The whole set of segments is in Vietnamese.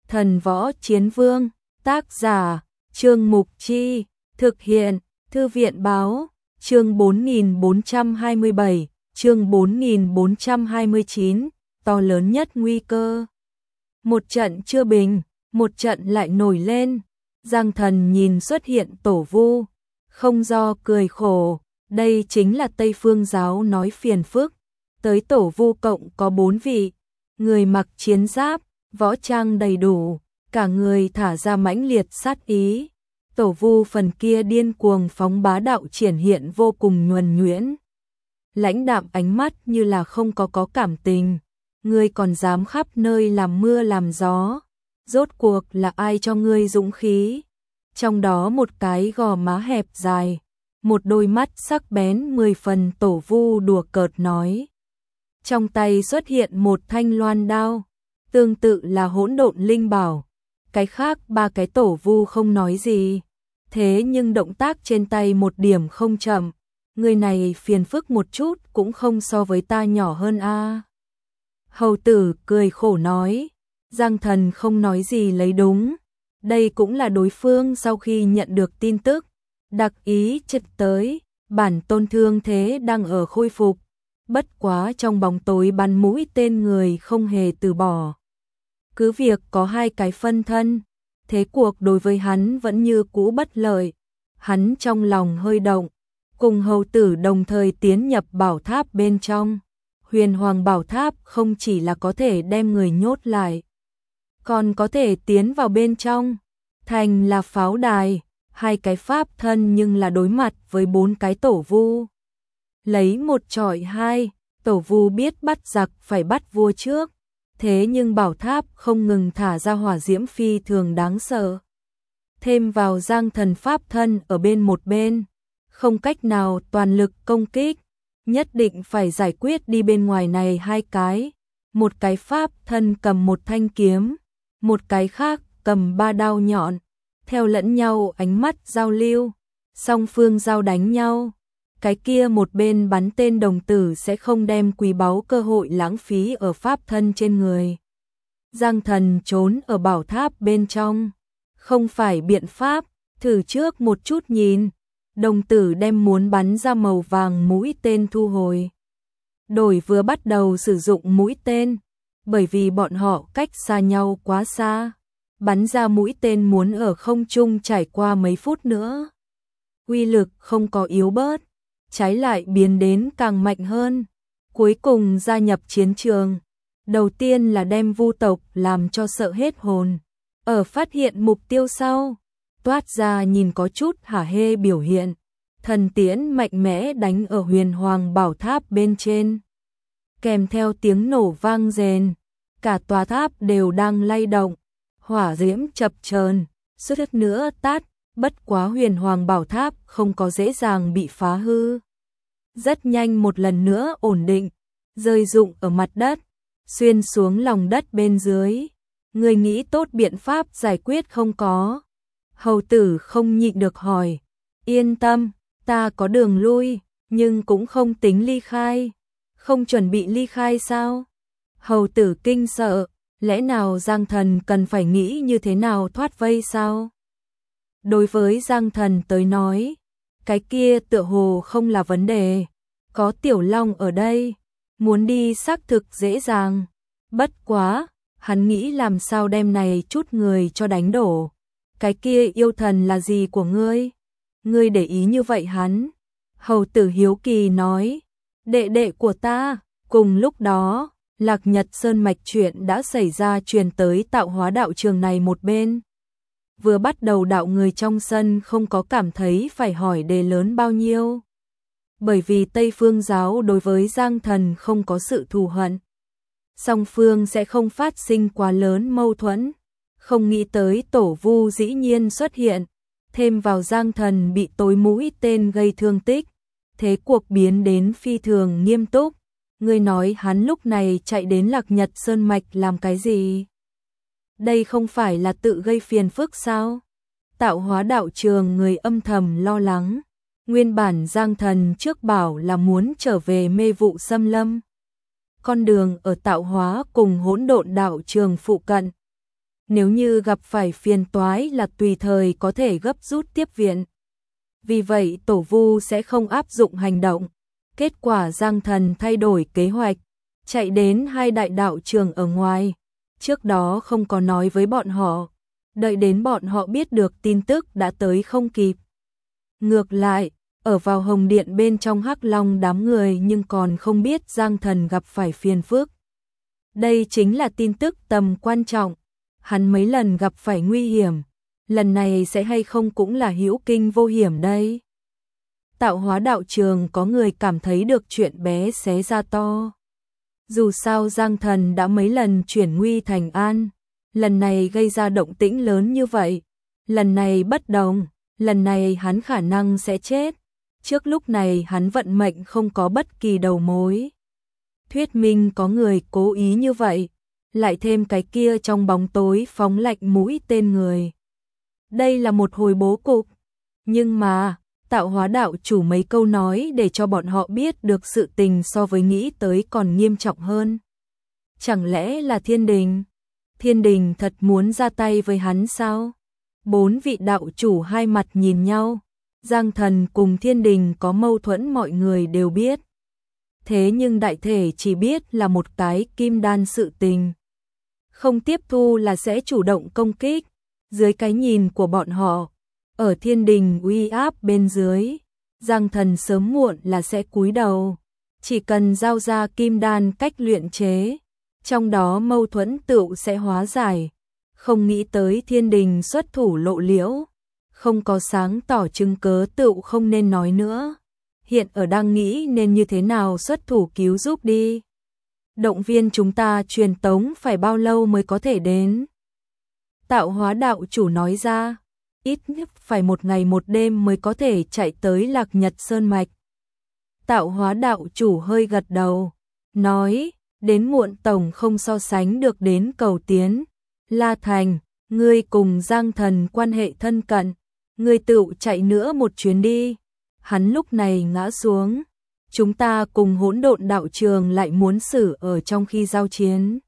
Thần Võ Chiến Vương, tác giả, Trương Mục Chi, thực hiện, Thư viện Báo, chương 4427, chương 4429, to lớn nhất nguy cơ. Một trận chưa bình, một trận lại nổi lên, Giang Thần nhìn xuất hiện Tổ Vu, không do cười khổ, đây chính là Tây Phương giáo nói phiền phức, tới Tổ Vu cộng có 4 vị, người mặc chiến giáp, võ trang đầy đủ, cả người thả ra mãnh liệt sát ý. Tổ Vu phần kia điên cuồng phóng bá đạo triển hiện vô cùng nhuần nhuyễn. Lãnh đạm ánh mắt như là không có cảm tình, ngươi còn dám khắp nơi làm mưa làm gió, rốt cuộc là ai cho ngươi dũng khí? Trong đó một cái gò má hẹp dài, một đôi mắt sắc bén 10 phần. Tổ Vu đùa cợt nói. Trong tay xuất hiện một thanh loan đao, tương tự là hỗn độn linh bảo. Cái khác 3 cái Tổ Vu không nói gì, thế nhưng động tác trên tay một điểm không chậm. Người này phiền phức một chút cũng không so với ta nhỏ hơn a. Hầu tử cười khổ nói, Giang Thần không nói gì lấy đúng. Đây cũng là đối phương sau khi nhận được tin tức, đặc ý chật tới, bản tôn thương thế đang ở khôi phục. Bất quá trong bóng tối bắn mũi tên người không hề từ bỏ. Cứ việc có 2 cái phân thân, thế cuộc đối với hắn vẫn như cũ bất lợi. Hắn trong lòng hơi động, cùng hầu tử đồng thời tiến nhập bảo tháp bên trong. Huyền Hoàng bảo tháp không chỉ là có thể đem người nhốt lại, còn có thể tiến vào bên trong. Thành là pháo đài, 2 cái pháp thân nhưng là đối mặt với 4 cái Tổ Vu. Lấy 1 chọi 2, Tổ Vu biết bắt giặc phải bắt vua trước. Thế nhưng bảo tháp không ngừng thả ra hỏa diễm phi thường đáng sợ. Thêm vào Giang Thần pháp thân ở một bên, không cách nào toàn lực công kích, nhất định phải giải quyết đi bên ngoài này 2 cái. Một cái pháp thân cầm một thanh kiếm, một cái khác cầm 3 đao nhọn, theo lẫn nhau ánh mắt giao lưu, song phương giao đánh nhau. Cái kia một bên bắn tên đồng tử sẽ không đem quý báu cơ hội lãng phí ở pháp thân trên người. Giang Thần trốn ở bảo tháp bên trong, không phải biện pháp, thử trước một chút nhìn. Đồng tử đem muốn bắn ra màu vàng mũi tên thu hồi. Đổi vừa bắt đầu sử dụng mũi tên, bởi vì bọn họ cách xa nhau quá xa. Bắn ra mũi tên muốn ở không trung trải qua mấy phút nữa. Uy lực không có yếu bớt, trái lại biến đến càng mạnh hơn. Cuối cùng gia nhập chiến trường, đầu tiên là đem Vu tộc làm cho sợ hết hồn. Ở phát hiện mục tiêu sau, toát ra nhìn có chút hả hê biểu hiện. Thần tiễn mạnh mẽ đánh ở Huyền Hoàng bảo tháp bên trên, kèm theo tiếng nổ vang rền, cả tòa tháp đều đang lay động, hỏa diễm chập chờn, suýt nữa tắt. Bất quá Huyền Hoàng bảo tháp không có dễ dàng bị phá hư, rất nhanh một lần nữa ổn định, rơi rụng ở mặt đất, xuyên xuống lòng đất bên dưới. Người nghĩ tốt biện pháp giải quyết không có? Hầu tử không nhịn được hỏi. Yên tâm, ta có đường lui, nhưng cũng không tính ly khai. Không chuẩn bị ly khai sao? Hầu tử kinh sợ, lẽ nào Giang Thần cần phải nghĩ như thế nào thoát vây sao? Đối với Giang Thần tới nói, cái kia tựa hồ không là vấn đề. Có Tiểu Long ở đây, muốn đi xác thực dễ dàng. Bất quá, hắn nghĩ làm sao đem này chút người cho đánh đổ. Cái kia yêu thần là gì của ngươi? Ngươi để ý như vậy hắn? Hầu tử hiếu kỳ nói, đệ đệ của ta. Cùng lúc đó, Lạc Nhật Sơn mạch chuyện đã xảy ra truyền tới tạo hóa đạo trường này một bên. Vừa bắt đầu đạo người trong sân không có cảm thấy phải hỏi đề lớn bao nhiêu. Bởi vì Tây Phương giáo đối với Giang Thần không có sự thù hận. Song phương sẽ không phát sinh quá lớn mâu thuẫn. Không nghĩ tới Tổ Vu dĩ nhiên xuất hiện, thêm vào Giang Thần bị tối mũi tên gây thương tích. Thế cuộc biến đến phi thường nghiêm túc. Ngươi nói hắn lúc này chạy đến Lạc Nhật Sơn mạch làm cái gì? Đây không phải là tự gây phiền phức sao? Tạo hóa đạo trường người âm thầm lo lắng. Nguyên bản Giang Thần trước bảo là muốn trở về mê vụ xâm lâm. Con đường ở tạo hóa cùng hỗn độn đạo trường phụ cận. nếu như gặp phải phiền toái là tùy thời có thể gấp rút tiếp viện. Vì vậy Tổ Vu sẽ không áp dụng hành động. Kết quả Giang Thần thay đổi kế hoạch, chạy đến hai đại đạo trường ở ngoài. Trước đó không có nói với bọn họ, đợi đến bọn họ biết được tin tức đã tới không kịp. Ngược lại, ở vào Hồng Điện bên trong Hắc Long đám người nhưng còn không biết Giang Thần gặp phải phiền phức. Đây chính là tin tức tầm quan trọng. Hắn mấy lần gặp phải nguy hiểm, lần này sẽ hay không cũng là hữu kinh vô hiểm đây. Tạo Hóa đạo trường có người cảm thấy được chuyện bé xé ra to. Dù sao Giang Thần đã mấy lần chuyển nguy thành an, lần này gây ra động tĩnh lớn như vậy, lần này bất đồng, lần này hắn khả năng sẽ chết. Trước lúc này hắn vận mệnh không có bất kỳ đầu mối. Thuyết minh có người cố ý như vậy, lại thêm cái kia trong bóng tối phóng lạnh mũi tên người. Đây là một hồi bố cục, nhưng mà Tạo Hóa đạo chủ mấy câu nói để cho bọn họ biết được sự tình so với nghĩ tới còn nghiêm trọng hơn. Chẳng lẽ là Thiên Đình? Thiên Đình thật muốn ra tay với hắn sao? Bốn vị đạo chủ hai mặt nhìn nhau. Giang Thần cùng Thiên Đình có mâu thuẫn mọi người đều biết. Thế nhưng đại thể chỉ biết là một cái kim đan sự tình. Không tiếp thu là sẽ chủ động công kích. Dưới cái nhìn của bọn họ, ở Thiên Đình uy áp bên dưới, Giang Thần sớm muộn là sẽ cúi đầu. Chỉ cần giao ra kim đan cách luyện chế, trong đó mâu thuẫn tựu sẽ hóa giải. Không nghĩ tới Thiên Đình xuất thủ lộ liễu, không có sáng tỏ chứng cớ tựu không nên nói nữa. Hiện ở đang nghĩ nên như thế nào xuất thủ cứu giúp đi. Động viên chúng ta truyền tống phải bao lâu mới có thể đến? Tạo Hóa đạo chủ nói ra, ít nhất phải một ngày một đêm mới có thể chạy tới Lạc Nhật Sơn Mạch. Tạo Hóa đạo chủ hơi gật đầu, nói, đến muộn tổng không so sánh được đến cầu tiến. La Thành, ngươi cùng Giang Thần quan hệ thân cận, ngươi tựu chạy nữa một chuyến đi. Hắn lúc này ngã xuống, chúng ta cùng Hỗn Độn đạo trường lại muốn xử ở trong khi giao chiến.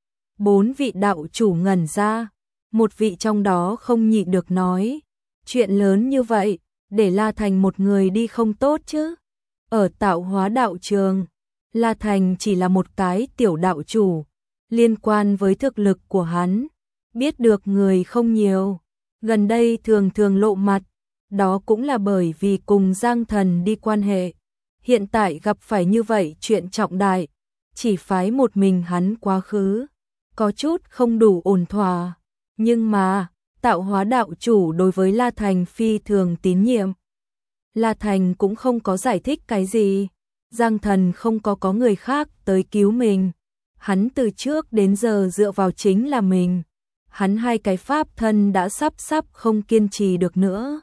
Bốn vị đạo chủ ngẩn ra, một vị trong đó không nhịn được nói, chuyện lớn như vậy, để La Thành một người đi không tốt chứ. Ở Tạo Hóa đạo trường, La Thành chỉ là một cái tiểu đạo chủ, liên quan với thực lực của hắn, biết được người không nhiều, gần đây thường thường lộ mặt, đó cũng là bởi vì cùng Giang Thần đi quan hệ. Hiện tại gặp phải như vậy chuyện trọng đại, chỉ phái một mình hắn quá khứ, có chút không đủ ổn thỏa. Nhưng mà, Tạo Hóa đạo chủ đối với La Thành phi thường tín nhiệm. La Thành cũng không có giải thích cái gì. Giang Thần không có người khác tới cứu mình. Hắn từ trước đến giờ dựa vào chính là mình. Hắn hai cái pháp thân đã sắp không kiên trì được nữa.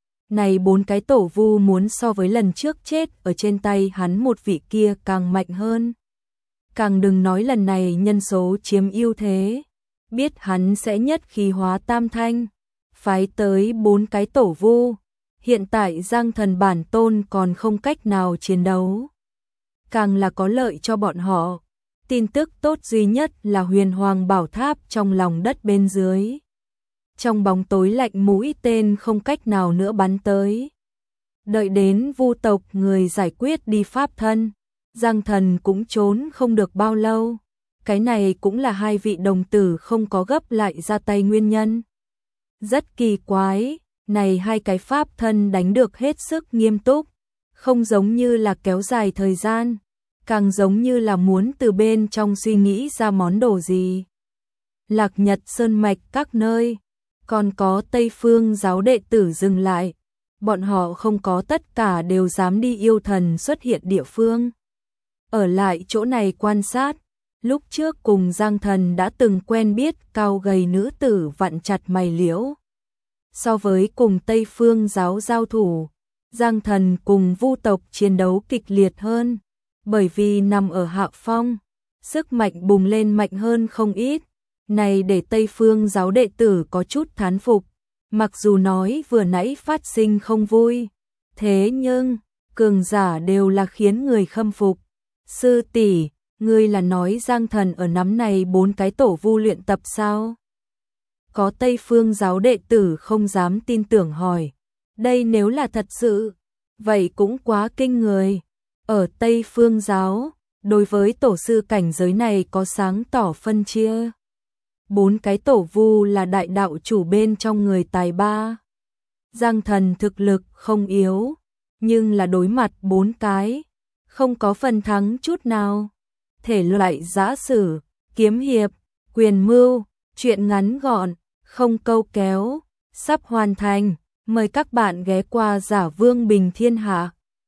Này bốn cái tổ vu muốn so với lần trước chết ở trên tay hắn một vị kia càng mạnh hơn. Càng đừng nói lần này nhân số chiếm ưu thế. Biết hắn sẽ nhất khí hóa tam thanh, phái tới bốn cái tổ vu. Hiện tại Giang Thần bản tôn còn không cách nào chiến đấu. Càng là có lợi cho bọn họ. Tin tức tốt duy nhất là Huyền Hoàng Bảo Tháp trong lòng đất bên dưới. Trong bóng tối lạnh mũi tên không cách nào nữa bắn tới. Đợi đến Vu tộc người giải quyết đi pháp thân, Giang Thần cũng trốn không được bao lâu. Cái này cũng là hai vị đồng tử không có gấp lại ra tay nguyên nhân. Rất kỳ quái, này hai cái pháp thân đánh được hết sức nghiêm túc, không giống như là kéo dài thời gian, càng giống như là muốn từ bên trong suy nghĩ ra món đồ gì. Lạc Nhật Sơn Mạch các nơi, còn có Tây Phương giáo đệ tử dừng lại, bọn họ không có tất cả đều dám đi yêu thần xuất hiện địa phương. Ở lại chỗ này quan sát. Lúc trước cùng Giang Thần đã từng quen biết cao gầy nữ tử vặn chặt mày liễu. So với cùng Tây Phương giáo giao thủ, Giang Thần cùng Vu tộc chiến đấu kịch liệt hơn, bởi vì nằm ở hạ phong, sức mạnh bùng lên mạnh hơn không ít. Này để Tây Phương giáo đệ tử có chút thán phục, mặc dù nói vừa nãy phát sinh không vui, thế nhưng cường giả đều là khiến người khâm phục. Sư tỷ, ngươi là nói Giang Thần ở nắm này bốn cái tổ vu luyện tập sao? có Tây Phương giáo đệ tử không dám tin tưởng hỏi. Đây nếu là thật sự, vậy cũng quá kinh người. Ở Tây Phương giáo, đối với tổ sư cảnh giới này có sáng tỏ phân chia. 4 cái tổ vu là đại đạo chủ bên trong người tài ba. Giang Thần thực lực không yếu, nhưng là đối mặt 4 cái, không có phần thắng chút nào. Thể loại giã sử, kiếm hiệp, quyền mưu, truyện ngắn gọn, không câu kéo, sắp hoàn thành. Mời các bạn ghé qua Giả Vương Bình Thiên Hạ.